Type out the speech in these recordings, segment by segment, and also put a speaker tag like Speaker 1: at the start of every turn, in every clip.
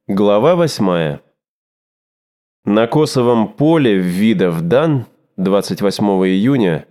Speaker 1: Глава 8. На Косовом поле в Видов-Дан 28 июня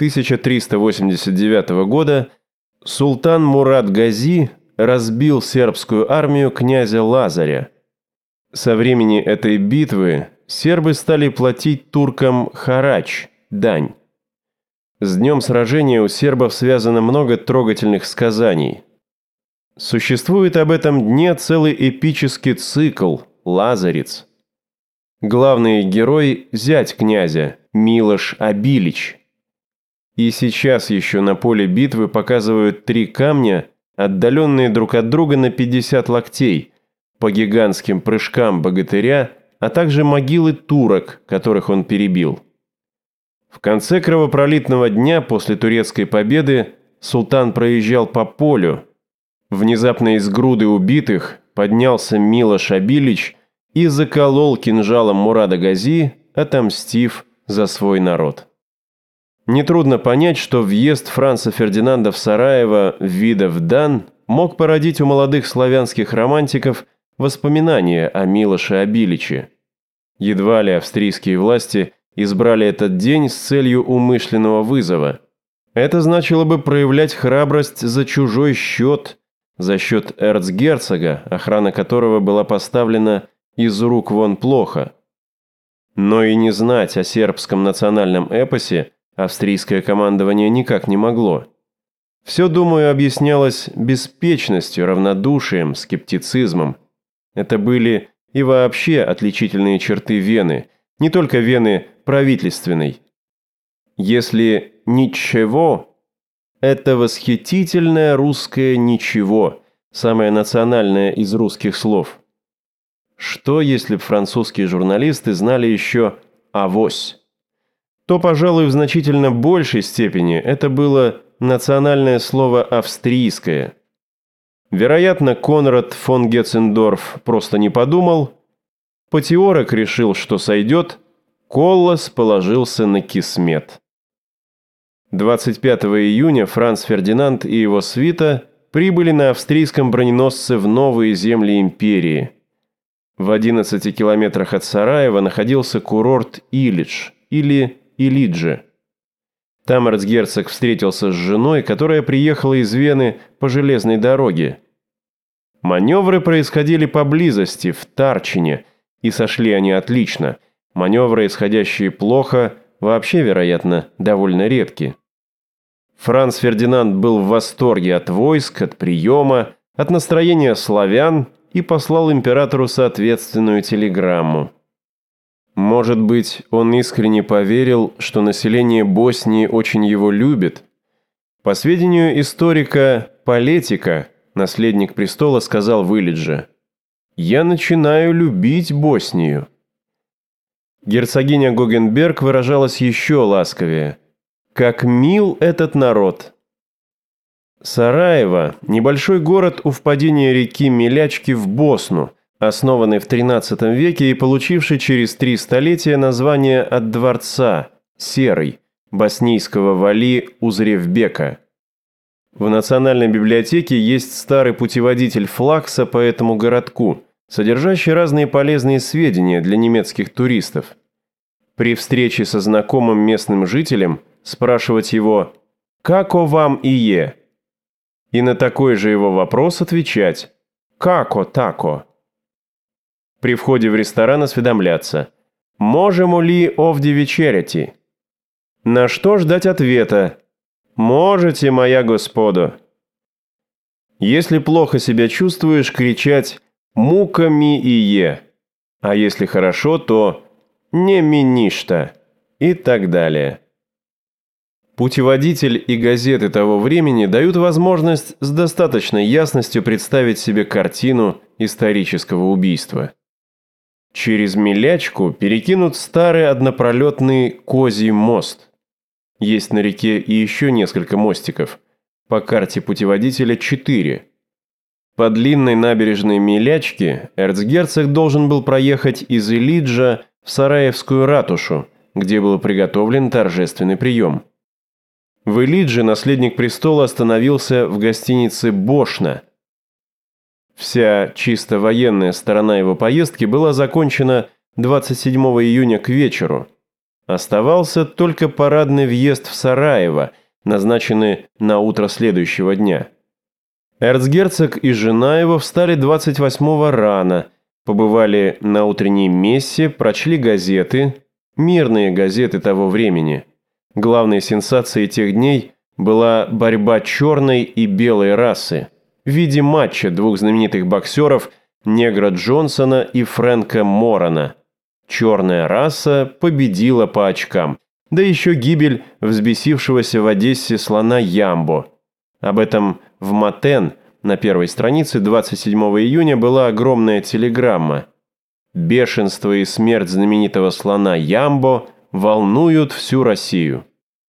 Speaker 1: 1389 года султан Мурад Гази разбил сербскую армию князя Лазаря. Со времени этой битвы сербы стали платить туркам харач, дань. С днем сражения у сербов связано много трогательных сказаний. Существует об этом дне целый эпический цикл «Лазарец». Главный герой – зять князя, Милош Абилич. И сейчас еще на поле битвы показывают 3 камня, отдаленные друг от друга на 50 локтей, по гигантским прыжкам богатыря, а также могилы турок, которых он перебил. В конце кровопролитного дня после турецкой победы султан проезжал по полю. Внезапно из груды убитых поднялся Милош Абилич и заколол кинжалом Мурада Гази, отомстив за свой народ. Нетрудно понять, что въезд Франца Фердинанда в Сараево в Видов-Дан мог породить у молодых славянских романтиков воспоминания о Милоше Абиличе. Едва ли австрийские власти избрали этот день с целью умышленного вызова. Это значило бы проявлять храбрость за чужой счет, за счет эрцгерцога, охрана которого была поставлена из рук вон плохо. Но и не знать о сербском национальном эпосе австрийское командование никак не могло. Все, думаю, объяснялось беспечностью, равнодушием, скептицизмом. Это были и вообще отличительные черты Вены, не только Вены правительственной. Если ничего... Это восхитительное русское «ничего», самое национальное из русских слов. Что, если б французские журналисты знали еще «авось»? То, пожалуй, в значительно большей степени это было национальное слово «австрийское». Вероятно, Конрад фон Гетцендорф просто не подумал, Патиорок решил, что сойдет, Коллас положился на кисмет. 25 июня Франц Фердинанд и его свита прибыли на австрийском броненосце в новые земли империи. В 11 километрах от Сараева находился курорт Илидж или Илиджи. Там эрцгерцог встретился с женой, которая приехала из Вены по железной дороге. Маневры происходили поблизости, в Тарчине, и сошли они отлично. Маневры, исходящие плохо, вообще, вероятно, довольно редки. Франц Фердинанд был в восторге от войск, от приема, от настроения славян и послал императору соответственную телеграмму. Может быть, он искренне поверил, что население Боснии очень его любит. По сведению историка Палетика, наследник престола сказал в Илидже: «Я начинаю любить Боснию». Герцогиня Гогенберг выражалась еще ласковее: «Как мил этот народ!» Сараево – небольшой город у впадения реки Мелячки в Босну, основанный в XIII веке и получивший через 3 столетия название от дворца Серый, боснийского вали Узревбека. В Национальной библиотеке есть старый путеводитель Флакса по этому городку, содержащий разные полезные сведения для немецких туристов. При встрече со знакомым местным жителем спрашивать его «Како вам ие?» и на такой же его вопрос отвечать «Како тако?». При входе в ресторан осведомляться «Можемо ли овде вечеряти?». На что ждать ответа «Можете, моя господа». Если плохо себя чувствуешь, кричать «Мука ми ие», а если хорошо, то «Не ми ништа» и так далее. Путеводитель и газеты того времени дают возможность с достаточной ясностью представить себе картину исторического убийства. Через Мелячку перекинут старый однопролетный Козий мост. Есть на реке и еще несколько мостиков. По карте путеводителя 4. По длинной набережной Мелячки эрцгерцог должен был проехать из Илиджа в Сараевскую ратушу, где был приготовлен торжественный прием. В Илидже наследник престола остановился в гостинице «Бошна». Вся чисто военная сторона его поездки была закончена 27 июня к вечеру. Оставался только парадный въезд в Сараево, назначенный на утро следующего дня. Эрцгерцог и жена его встали 28-го рано, побывали на утренней мессе, прочли газеты, мирные газеты того времени. Главной сенсацией тех дней была борьба черной и белой расы в виде матча двух знаменитых боксеров Негра Джонсона и Фрэнка Морана. Черная раса победила по очкам, да еще гибель взбесившегося в Одессе слона Ямбо. Об этом в Матен на первой странице 27 июня была огромная телеграмма. Бешенство и смерть знаменитого слона Ямбо волнуют всю Россию.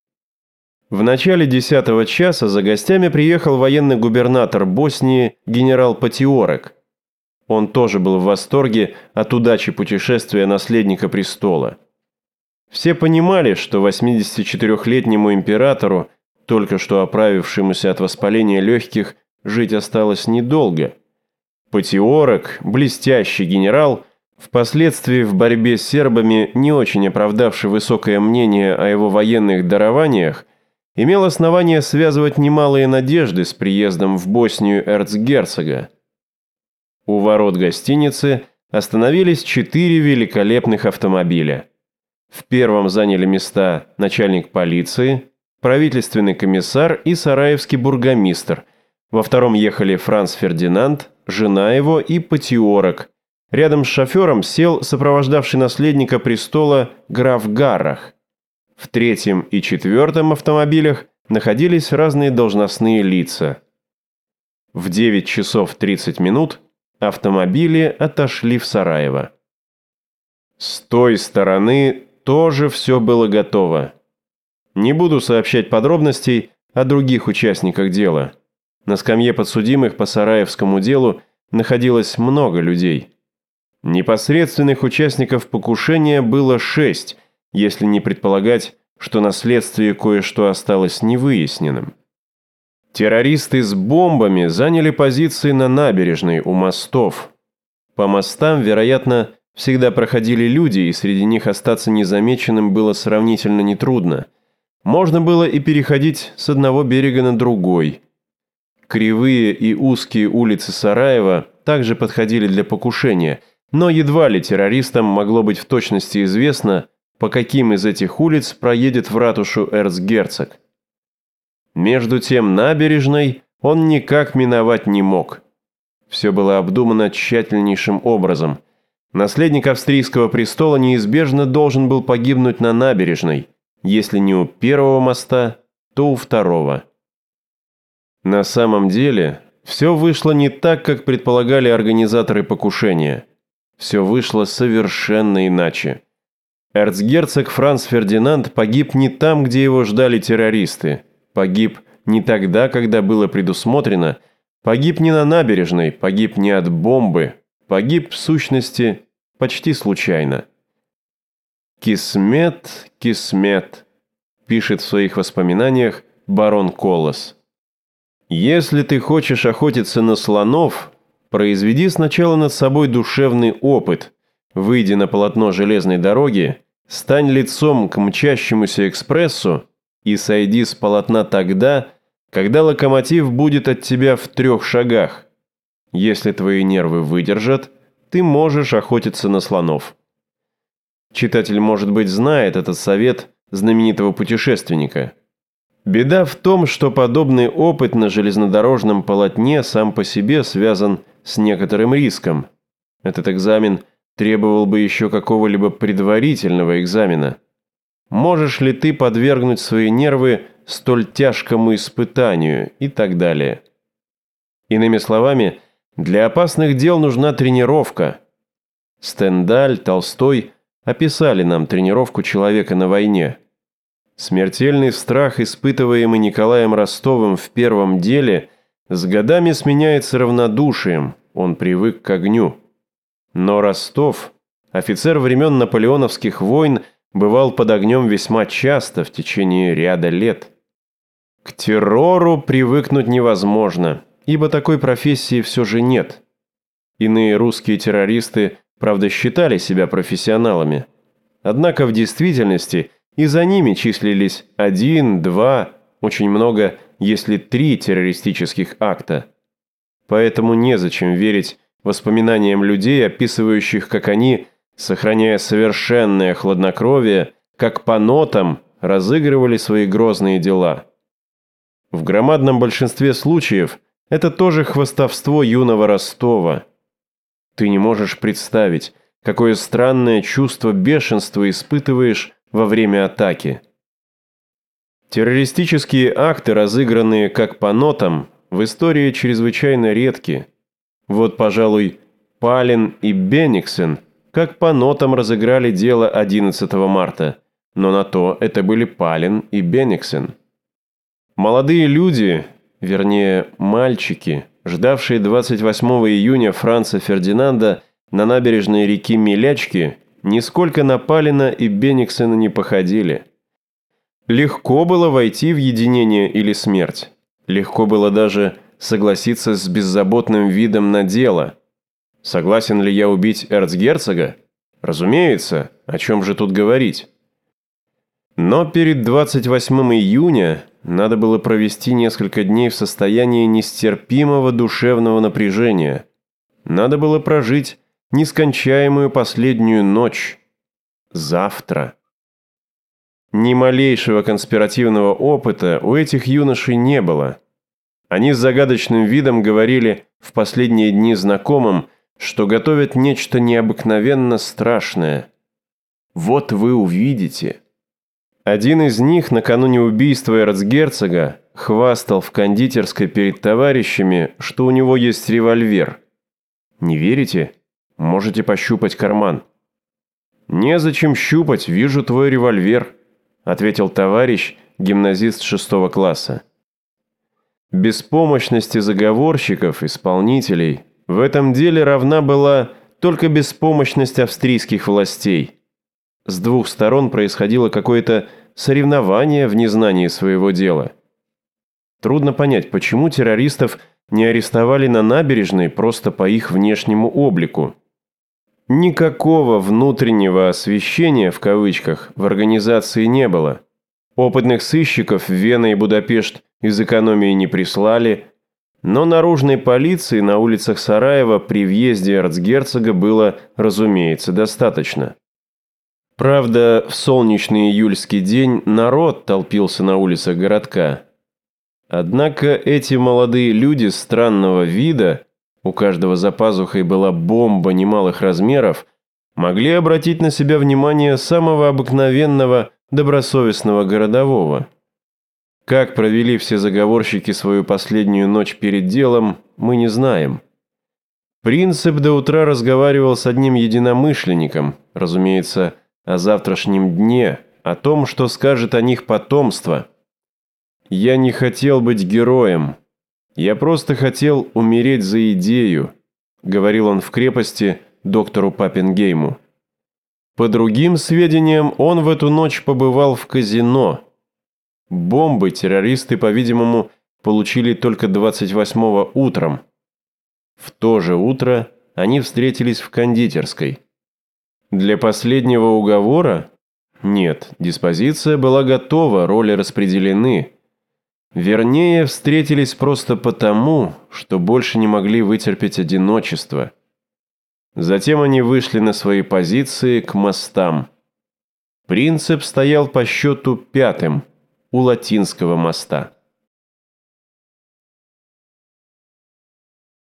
Speaker 1: В начале 10-го часа за гостями приехал военный губернатор Боснии генерал Патиорек. Он тоже был в восторге от удачи путешествия наследника престола. Все понимали, что 84-летнему императору, только что оправившемуся от воспаления легких, жить осталось недолго. Патиорек, блестящий генерал, впоследствии в борьбе с сербами, не очень оправдавший высокое мнение о его военных дарованиях, имел основание связывать немалые надежды с приездом в Боснию эрцгерцога. У ворот гостиницы остановились 4 великолепных автомобиля. В первом заняли места начальник полиции, правительственный комиссар и сараевский бургомистр. Во втором ехали Франц Фердинанд, жена его и Патиорек. Рядом с шофером сел сопровождавший наследника престола граф Гаррах. В третьем и четвертом автомобилях находились разные должностные лица. В 9 часов 30 минут автомобили отошли в Сараево. С той стороны тоже все было готово. Не буду сообщать подробностей о других участниках дела. На скамье подсудимых по Сараевскому делу находилось много людей. Непосредственных участников покушения было 6, если не предполагать, что на следствии кое-что осталось невыясненным. Террористы с бомбами заняли позиции на набережной у мостов. По мостам, вероятно, всегда проходили люди, и среди них остаться незамеченным было сравнительно нетрудно. Можно было и переходить с одного берега на другой. Кривые и узкие улицы Сараева также подходили для покушения, но едва ли террористам могло быть в точности известно, по каким из этих улиц проедет в ратушу эрцгерцог. Между тем набережной он никак миновать не мог. Все было обдумано тщательнейшим образом. Наследник австрийского престола неизбежно должен был погибнуть на набережной, если не у первого моста, то у второго. На самом деле, все вышло не так, как предполагали организаторы покушения. Все вышло совершенно иначе. Эрцгерцог Франц Фердинанд погиб не там, где его ждали террористы. Погиб не тогда, когда было предусмотрено. Погиб не на набережной, погиб не от бомбы. Погиб, в сущности, почти случайно. «Кисмет, кисмет», пишет в своих воспоминаниях барон Колос. «Если ты хочешь охотиться на слонов, произведи сначала над собой душевный опыт. Выйди на полотно железной дороги, стань лицом к мчащемуся экспрессу и сойди с полотна тогда, когда локомотив будет от тебя в 3 шагах. Если твои нервы выдержат, ты можешь охотиться на слонов». Читатель, может быть, знает этот совет знаменитого путешественника. Беда в том, что подобный опыт на железнодорожном полотне сам по себе связан с некоторым риском. Этот экзамен требовал бы еще какого-либо предварительного экзамена. Можешь ли ты подвергнуть свои нервы столь тяжкому испытанию и так далее. Иными словами, для опасных дел нужна тренировка. Стендаль, Толстой описали нам тренировку человека на войне. Смертельный страх, испытываемый Николаем Ростовым в первом деле, с годами сменяется равнодушием, он привык к огню. Но Ростов, офицер времен наполеоновских войн, бывал под огнем весьма часто в течение ряда лет. К террору привыкнуть невозможно, ибо такой профессии все же нет. Иные русские террористы, правда, считали себя профессионалами. Однако в действительности и за ними числились 1, 2, очень много, если 3 террористических акта. Поэтому незачем верить воспоминаниям людей, описывающих, как они, сохраняя совершенное хладнокровие, как по нотам разыгрывали свои грозные дела. В громадном большинстве случаев это тоже хвастовство юного Ростова. Ты не можешь представить, какое странное чувство бешенства испытываешь во время атаки. Террористические акты, разыгранные как по нотам, в истории чрезвычайно редки. Вот, пожалуй, Палин и Бениксен как по нотам разыграли дело 11 марта, но на то это были Палин и Бениксен. Молодые люди, вернее, мальчики, ждавшие 28 июня Франца Фердинанда на набережной реки Милячки, нисколько на Палина и Бениксена не походили. Легко было войти в единение или смерть. Легко было даже согласиться с беззаботным видом на дело. Согласен ли я убить эрцгерцога? Разумеется, о чем же тут говорить? Но перед 28 июня надо было провести несколько дней в состоянии нестерпимого душевного напряжения. Надо было прожить нескончаемую последнюю ночь. Завтра. Ни малейшего конспиративного опыта у этих юношей не было. Они с загадочным видом говорили в последние дни знакомым, что готовят нечто необыкновенно страшное. Вот вы увидите. Один из них накануне убийства эрцгерцога хвастал в кондитерской перед товарищами, что у него есть револьвер. Не верите? Можете пощупать карман. «Незачем щупать, вижу твой револьвер», – ответил товарищ, гимназист 6 класса. Беспомощности заговорщиков, исполнителей в этом деле равна была только беспомощность австрийских властей. С двух сторон происходило какое-то соревнование в незнании своего дела. Трудно понять, почему террористов не арестовали на набережной просто по их внешнему облику. Никакого внутреннего освещения, в кавычках, в организации не было. Опытных сыщиков в Вену и Будапешт из экономии не прислали, но наружной полиции на улицах Сараева при въезде эрцгерцога было, разумеется, достаточно. Правда, в солнечный июльский день народ толпился на улицах городка. Однако эти молодые люди странного вида, у каждого за пазухой была бомба немалых размеров, могли обратить на себя внимание самого обыкновенного, добросовестного городового. Как провели все заговорщики свою последнюю ночь перед делом, мы не знаем. Принцип до утра разговаривал с одним единомышленником, разумеется, о завтрашнем дне, о том, что скажет о них потомство. «Я не хотел быть героем. Я просто хотел умереть за идею», — говорил он в крепости доктору Паппенгейму. По другим сведениям, он в эту ночь побывал в казино. Бомбы террористы, по-видимому, получили только 28-го утром. В то же утро они встретились в кондитерской. Для последнего уговора? Нет, диспозиция была готова, роли распределены. Вернее, встретились просто потому, что больше не могли вытерпеть одиночество. Затем они вышли на свои позиции к мостам. Принцип стоял по счету 5-м у Латинского моста.